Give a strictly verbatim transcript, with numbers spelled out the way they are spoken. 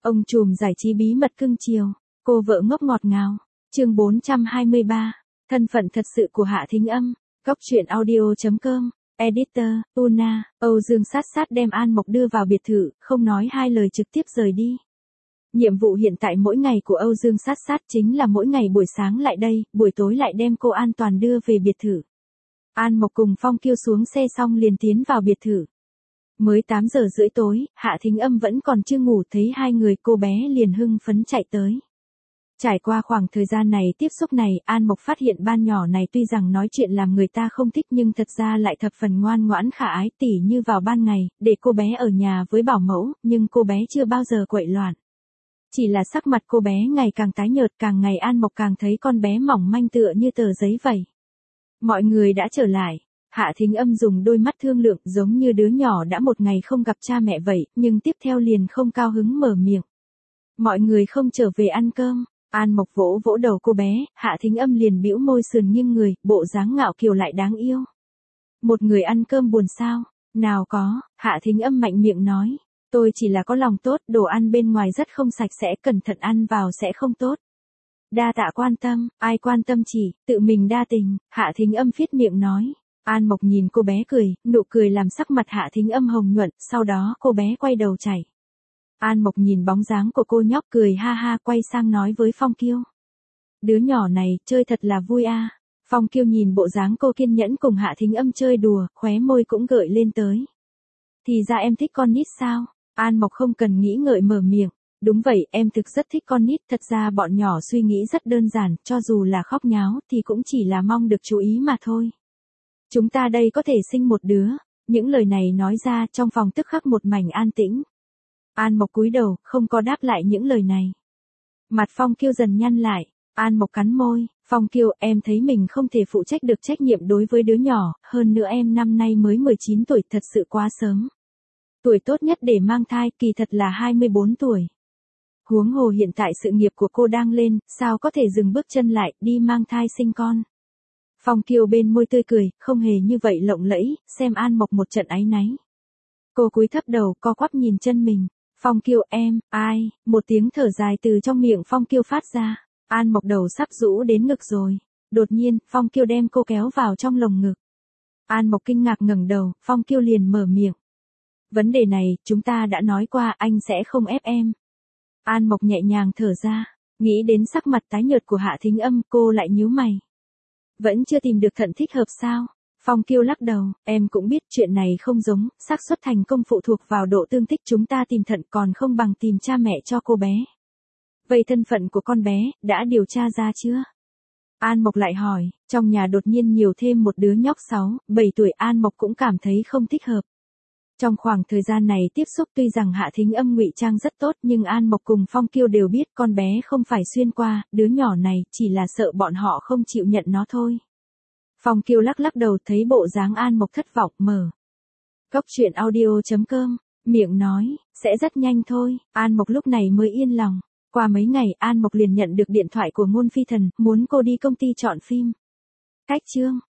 Ông trùm giải trí bí mật cưng chiều, cô vợ ngốc ngọt ngào. Chương bốn trăm hai mươi ba, thân phận thật sự của Hạ Thính Âm. Góc truyện audio chấm com. Editor, Una. Âu Dương Sát Sát đem An Mộc đưa vào biệt thự, không nói hai lời trực tiếp rời đi. Nhiệm vụ hiện tại mỗi ngày của Âu Dương Sát Sát chính là mỗi ngày buổi sáng lại đây, buổi tối lại đem cô an toàn đưa về biệt thự. An Mộc cùng Phong Kiêu xuống xe xong liền tiến vào biệt thự. Mới tám giờ rưỡi tối, Hạ Thính Âm vẫn còn chưa ngủ, thấy hai người cô bé liền hưng phấn chạy tới. Trải qua khoảng thời gian này tiếp xúc này, An Mộc phát hiện ban nhỏ này tuy rằng nói chuyện làm người ta không thích nhưng thật ra lại thập phần ngoan ngoãn khả ái, tỉ như vào ban ngày, để cô bé ở nhà với bảo mẫu, nhưng cô bé chưa bao giờ quậy loạn. Chỉ là sắc mặt cô bé ngày càng tái nhợt, càng ngày An Mộc càng thấy con bé mỏng manh tựa như tờ giấy vậy. Mọi người đã trở lại. Hạ Thính Âm dùng đôi mắt thương lượng giống như đứa nhỏ đã một ngày không gặp cha mẹ vậy, nhưng tiếp theo liền không cao hứng mở miệng. Mọi người không trở về ăn cơm. An Mộc vỗ vỗ đầu cô bé, Hạ Thính Âm liền bĩu môi sườn nghiêng người, bộ dáng ngạo kiều lại đáng yêu. Một người ăn cơm buồn sao? Nào có, Hạ Thính Âm mạnh miệng nói. Tôi chỉ là có lòng tốt, đồ ăn bên ngoài rất không sạch sẽ, cẩn thận ăn vào sẽ không tốt. Đa tạ quan tâm, ai quan tâm chỉ, tự mình đa tình, Hạ Thính Âm phiết miệng nói. An Mộc nhìn cô bé cười, nụ cười làm sắc mặt Hạ Thính Âm hồng nhuận, sau đó cô bé quay đầu chạy. An Mộc nhìn bóng dáng của cô nhóc cười ha ha, quay sang nói với Phong Kiêu. Đứa nhỏ này, chơi thật là vui a. À. Phong Kiêu nhìn bộ dáng cô kiên nhẫn cùng Hạ Thính Âm chơi đùa, khóe môi cũng gợi lên tới. Thì ra em thích con nít sao? An Mộc không cần nghĩ ngợi mở miệng. Đúng vậy, em thực rất thích con nít, thật ra bọn nhỏ suy nghĩ rất đơn giản, cho dù là khóc nháo thì cũng chỉ là mong được chú ý mà thôi. Chúng ta đây có thể sinh một đứa. Những lời này nói ra trong phòng tức khắc một mảnh an tĩnh. An Mộc cúi đầu, không có đáp lại những lời này. Mặt Phong Kiêu dần nhăn lại, An Mộc cắn môi, Phong Kiêu, em thấy mình không thể phụ trách được trách nhiệm đối với đứa nhỏ, hơn nữa em năm nay mới mười chín tuổi, thật sự quá sớm. Tuổi tốt nhất để mang thai, kỳ thật là hai mươi bốn tuổi. Huống hồ hiện tại sự nghiệp của cô đang lên, sao có thể dừng bước chân lại, đi mang thai sinh con. Phong Kiêu bên môi tươi cười, không hề như vậy lộng lẫy, xem An Mộc một trận áy náy. Cô cúi thấp đầu, co quắp nhìn chân mình. Phong Kiêu, em, ai, một tiếng thở dài từ trong miệng Phong Kiêu phát ra. An Mộc đầu sắp rũ đến ngực rồi. Đột nhiên, Phong Kiêu đem cô kéo vào trong lồng ngực. An Mộc kinh ngạc ngẩng đầu, Phong Kiêu liền mở miệng. Vấn đề này, chúng ta đã nói qua, anh sẽ không ép em. An Mộc nhẹ nhàng thở ra, nghĩ đến sắc mặt tái nhợt của Hạ Thính Âm, cô lại nhíu mày. Vẫn chưa tìm được thận thích hợp sao? Phong Kiêu lắc đầu, em cũng biết chuyện này không giống, xác suất thành công phụ thuộc vào độ tương thích, chúng ta tìm thận còn không bằng tìm cha mẹ cho cô bé. Vậy thân phận của con bé, đã điều tra ra chưa? An Mộc lại hỏi, trong nhà đột nhiên nhiều thêm một đứa nhóc sáu, bảy tuổi, An Mộc cũng cảm thấy không thích hợp. Trong khoảng thời gian này tiếp xúc tuy rằng Hạ Thính Âm ngụy trang rất tốt nhưng An Mộc cùng Phong Kiêu đều biết con bé không phải xuyên qua, đứa nhỏ này chỉ là sợ bọn họ không chịu nhận nó thôi. Phong Kiêu lắc lắc đầu, thấy bộ dáng An Mộc thất vọng, mở. Góc truyện audio chấm com, miệng nói, sẽ rất nhanh thôi, An Mộc lúc này mới yên lòng. Qua mấy ngày An Mộc liền nhận được điện thoại của Ngôn Phi Thần, muốn cô đi công ty chọn phim. Cách chương.